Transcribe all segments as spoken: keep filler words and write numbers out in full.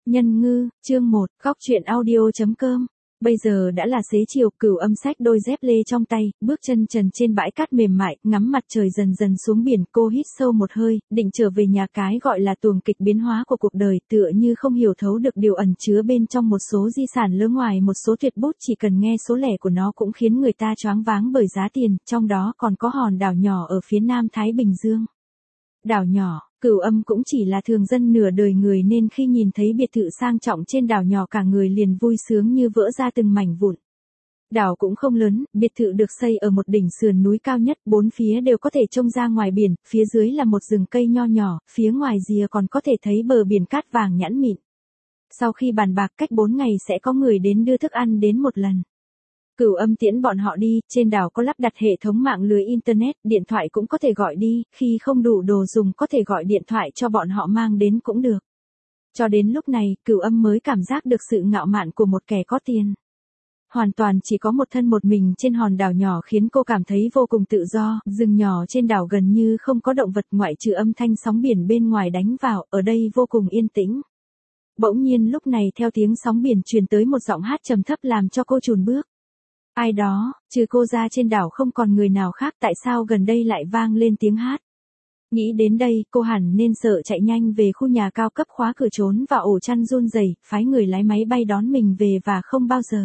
Nhân ngư, chương một, góc truyện audio.com. Bây giờ đã là xế chiều, Cửu Âm xách đôi dép lê trong tay, bước chân trần trên bãi cát mềm mại, ngắm mặt trời dần dần xuống biển, cô hít sâu một hơi, định trở về nhà. Cái gọi là tuồng kịch biến hóa của cuộc đời, tựa như không hiểu thấu được điều ẩn chứa bên trong một số di sản lớn ngoài một số tuyệt bút, chỉ cần nghe số lẻ của nó cũng khiến người ta choáng váng bởi giá tiền, trong đó còn có hòn đảo nhỏ ở phía nam Thái Bình Dương. Đảo nhỏ, Cửu Âm cũng chỉ là thường dân nửa đời người nên khi nhìn thấy biệt thự sang trọng trên đảo nhỏ cả người liền vui sướng như vỡ ra từng mảnh vụn. Đảo cũng không lớn, biệt thự được xây ở một đỉnh sườn núi cao nhất, bốn phía đều có thể trông ra ngoài biển, phía dưới là một rừng cây nho nhỏ, phía ngoài rìa còn có thể thấy bờ biển cát vàng nhẵn mịn. Sau khi bàn bạc cách bốn ngày sẽ có người đến đưa thức ăn đến một lần. Cửu Âm tiễn bọn họ đi, trên đảo có lắp đặt hệ thống mạng lưới internet, điện thoại cũng có thể gọi đi, khi không đủ đồ dùng có thể gọi điện thoại cho bọn họ mang đến cũng được. Cho đến lúc này, Cửu Âm mới cảm giác được sự ngạo mạn của một kẻ có tiền. Hoàn toàn chỉ có một thân một mình trên hòn đảo nhỏ khiến cô cảm thấy vô cùng tự do, rừng nhỏ trên đảo gần như không có động vật ngoại trừ âm thanh sóng biển bên ngoài đánh vào, ở đây vô cùng yên tĩnh. Bỗng nhiên lúc này theo tiếng sóng biển truyền tới một giọng hát trầm thấp làm cho cô chùn bước. Ai đó, trừ cô ra trên đảo không còn người nào khác, tại sao gần đây lại vang lên tiếng hát? Nghĩ đến đây, cô hẳn nên sợ chạy nhanh về khu nhà cao cấp, khóa cửa trốn vào ổ chăn run rẩy, phái người lái máy bay đón mình về và không bao giờ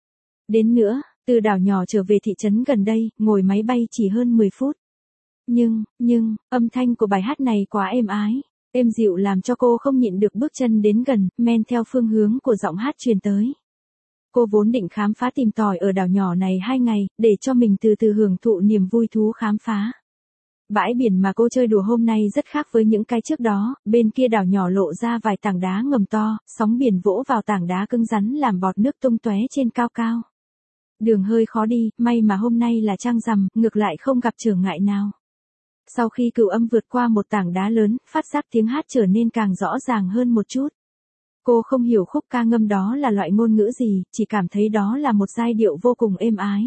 đến nữa. Từ đảo nhỏ trở về thị trấn gần đây, ngồi máy bay chỉ hơn mười phút. Nhưng, nhưng, âm thanh của bài hát này quá êm ái, êm dịu làm cho cô không nhịn được bước chân đến gần, men theo phương hướng của giọng hát truyền tới. Cô vốn định khám phá tìm tòi ở đảo nhỏ này hai ngày, để cho mình từ từ hưởng thụ niềm vui thú khám phá. Bãi biển mà cô chơi đùa hôm nay rất khác với những cái trước đó, bên kia đảo nhỏ lộ ra vài tảng đá ngầm to, sóng biển vỗ vào tảng đá cứng rắn làm bọt nước tung tóe trên cao cao. Đường hơi khó đi, may mà hôm nay là trăng rằm, ngược lại không gặp trở ngại nào. Sau khi Cửu Âm vượt qua một tảng đá lớn, phát giác tiếng hát trở nên càng rõ ràng hơn một chút. Cô không hiểu khúc ca ngâm đó là loại ngôn ngữ gì, chỉ cảm thấy đó là một giai điệu vô cùng êm ái.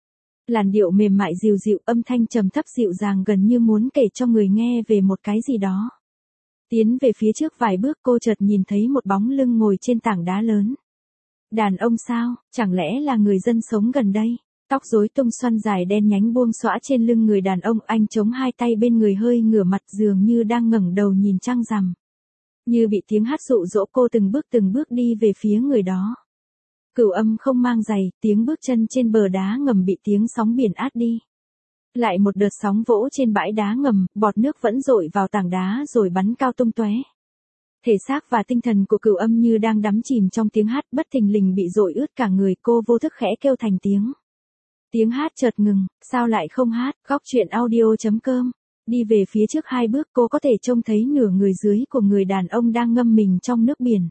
Làn điệu mềm mại dịu dịu, âm thanh trầm thấp dịu dàng gần như muốn kể cho người nghe về một cái gì đó. Tiến về phía trước vài bước cô chợt nhìn thấy một bóng lưng ngồi trên tảng đá lớn. Đàn ông sao, chẳng lẽ là người dân sống gần đây? Tóc rối tung xoăn dài đen nhánh buông xõa trên lưng người đàn ông, anh chống hai tay bên người hơi ngửa mặt dường như đang ngẩng đầu nhìn trăng rằm. Như bị tiếng hát dụ dỗ cô từng bước từng bước đi về phía người đó. Cửu Âm không mang giày, tiếng bước chân trên bờ đá ngầm bị tiếng sóng biển át đi. Lại một đợt sóng vỗ trên bãi đá ngầm, bọt nước vẫn dội vào tảng đá rồi bắn cao tung tóe. Thể xác và tinh thần của Cửu Âm như đang đắm chìm trong tiếng hát, bất thình lình bị dội ướt cả người, cô vô thức khẽ kêu thành tiếng. Tiếng hát chợt ngừng, sao lại không hát? Góc truyện audio.com. Đi về phía trước hai bước cô có thể trông thấy nửa người dưới của người đàn ông đang ngâm mình trong nước biển.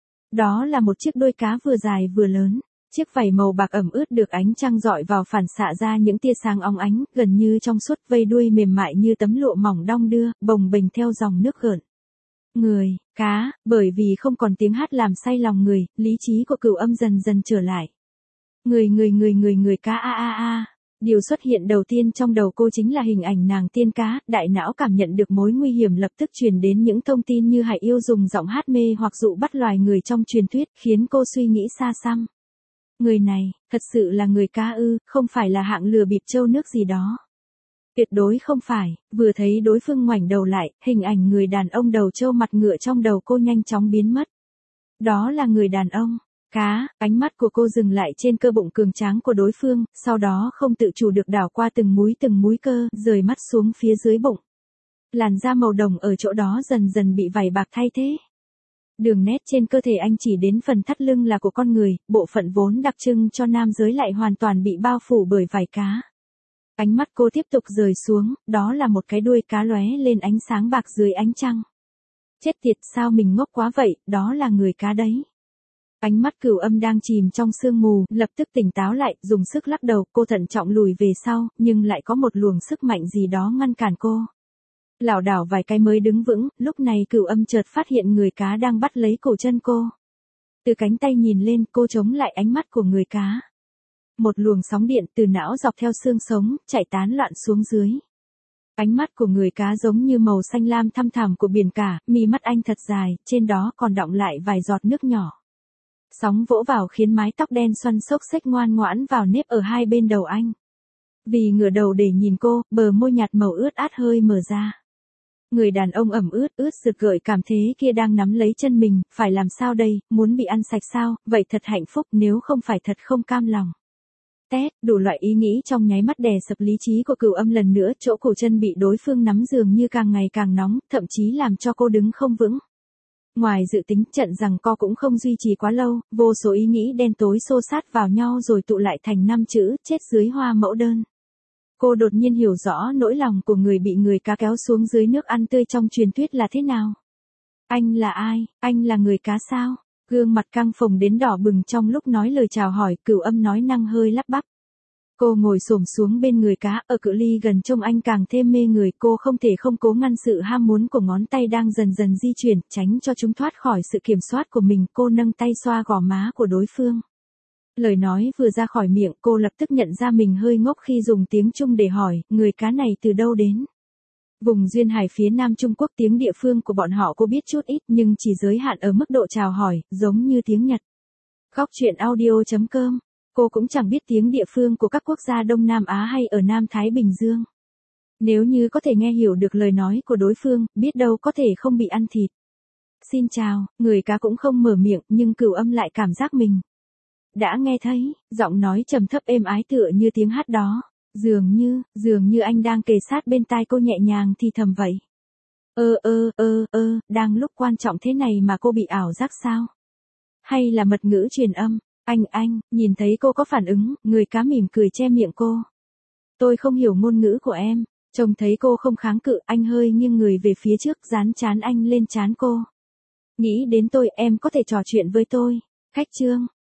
Đó là một chiếc đuôi cá vừa dài vừa lớn. Chiếc vảy màu bạc ẩm ướt được ánh trăng rọi vào phản xạ ra những tia sáng óng ánh, gần như trong suốt, vây đuôi mềm mại như tấm lụa mỏng đong đưa, bồng bềnh theo dòng nước gợn. Người, cá, bởi vì không còn tiếng hát làm say lòng người, lý trí của Cửu Âm dần dần trở lại. Người người người người người cá a a a. Điều xuất hiện đầu tiên trong đầu cô chính là hình ảnh nàng tiên cá, đại não cảm nhận được mối nguy hiểm lập tức truyền đến những thông tin như Hải Yêu dùng giọng hát mê hoặc dụ bắt loài người trong truyền thuyết, khiến cô suy nghĩ xa xăm. Người này, thật sự là người cá ư, không phải là hạng lừa bịp trâu nước gì đó. Tuyệt đối không phải, vừa thấy đối phương ngoảnh đầu lại, hình ảnh người đàn ông đầu trâu mặt ngựa trong đầu cô nhanh chóng biến mất. Đó là người đàn ông. Cá, ánh mắt của cô dừng lại trên cơ bụng cường tráng của đối phương, sau đó không tự chủ được đảo qua từng múi từng múi cơ, rời mắt xuống phía dưới bụng. Làn da màu đồng ở chỗ đó dần dần bị vảy bạc thay thế. Đường nét trên cơ thể anh chỉ đến phần thắt lưng là của con người, bộ phận vốn đặc trưng cho nam giới lại hoàn toàn bị bao phủ bởi vảy cá. Ánh mắt cô tiếp tục rời xuống, đó là một cái đuôi cá lóe lên ánh sáng bạc dưới ánh trăng. Chết tiệt, sao mình ngốc quá vậy, đó là người cá đấy. Ánh mắt Cửu Âm đang chìm trong sương mù, lập tức tỉnh táo lại, dùng sức lắc đầu, cô thận trọng lùi về sau, nhưng lại có một luồng sức mạnh gì đó ngăn cản cô. Lảo đảo vài cái mới đứng vững, lúc này Cửu Âm chợt phát hiện người cá đang bắt lấy cổ chân cô. Từ cánh tay nhìn lên, cô chống lại ánh mắt của người cá. Một luồng sóng điện từ não dọc theo xương sống, chạy tán loạn xuống dưới. Ánh mắt của người cá giống như màu xanh lam thăm thẳm của biển cả, mí mắt anh thật dài, trên đó còn đọng lại vài giọt nước nhỏ. Sóng vỗ vào khiến mái tóc đen xoăn xốc xếch ngoan ngoãn vào nếp ở hai bên đầu anh. Vì ngửa đầu để nhìn cô, bờ môi nhạt màu ướt át hơi mở ra. Người đàn ông ẩm ướt, ướt sực gợi cảm thế kia đang nắm lấy chân mình, phải làm sao đây, muốn bị ăn sạch sao, vậy thật hạnh phúc, nếu không phải thật không cam lòng. Tét, đủ loại ý nghĩ trong nháy mắt đè sập lý trí của Cửu Âm lần nữa, chỗ cổ chân bị đối phương nắm dường như càng ngày càng nóng, thậm chí làm cho cô đứng không vững. Ngoài dự tính, trận giằng co cũng không duy trì quá lâu, vô số ý nghĩ đen tối xô sát vào nhau rồi tụ lại thành năm chữ, chết dưới hoa mẫu đơn. Cô đột nhiên hiểu rõ nỗi lòng của người bị người cá kéo xuống dưới nước ăn tươi trong truyền thuyết là thế nào. Anh là ai, anh là người cá sao? Gương mặt căng phồng đến đỏ bừng trong lúc nói lời chào hỏi, Cửu Âm nói năng hơi lắp bắp. Cô ngồi xổm xuống bên người cá, ở cự ly gần trông anh càng thêm mê người, cô không thể không cố ngăn sự ham muốn của ngón tay đang dần dần di chuyển, tránh cho chúng thoát khỏi sự kiểm soát của mình, cô nâng tay xoa gò má của đối phương. Lời nói vừa ra khỏi miệng, cô lập tức nhận ra mình hơi ngốc khi dùng tiếng Trung để hỏi, người cá này từ đâu đến? Vùng duyên hải phía Nam Trung Quốc, tiếng địa phương của bọn họ cô biết chút ít nhưng chỉ giới hạn ở mức độ chào hỏi, giống như tiếng Nhật. Góc truyện audio chấm com, cô cũng chẳng biết tiếng địa phương của các quốc gia Đông Nam Á hay ở Nam Thái Bình Dương. Nếu như có thể nghe hiểu được lời nói của đối phương, biết đâu có thể không bị ăn thịt. Xin chào, người cá cũng không mở miệng nhưng Cửu Âm lại cảm giác mình đã nghe thấy, giọng nói trầm thấp êm ái tựa như tiếng hát đó. Dường như, dường như anh đang kề sát bên tai cô nhẹ nhàng thì thầm vậy. Ơ ơ ơ ơ, đang lúc quan trọng thế này mà cô bị ảo giác sao? Hay là mật ngữ truyền âm? Anh anh, nhìn thấy cô có phản ứng, người cá mỉm cười che miệng cô. Tôi không hiểu ngôn ngữ của em. Trông thấy cô không kháng cự, anh hơi nghiêng người về phía trước, dán trán anh lên trán cô. Nghĩ đến tôi, em có thể trò chuyện với tôi. Khách trương,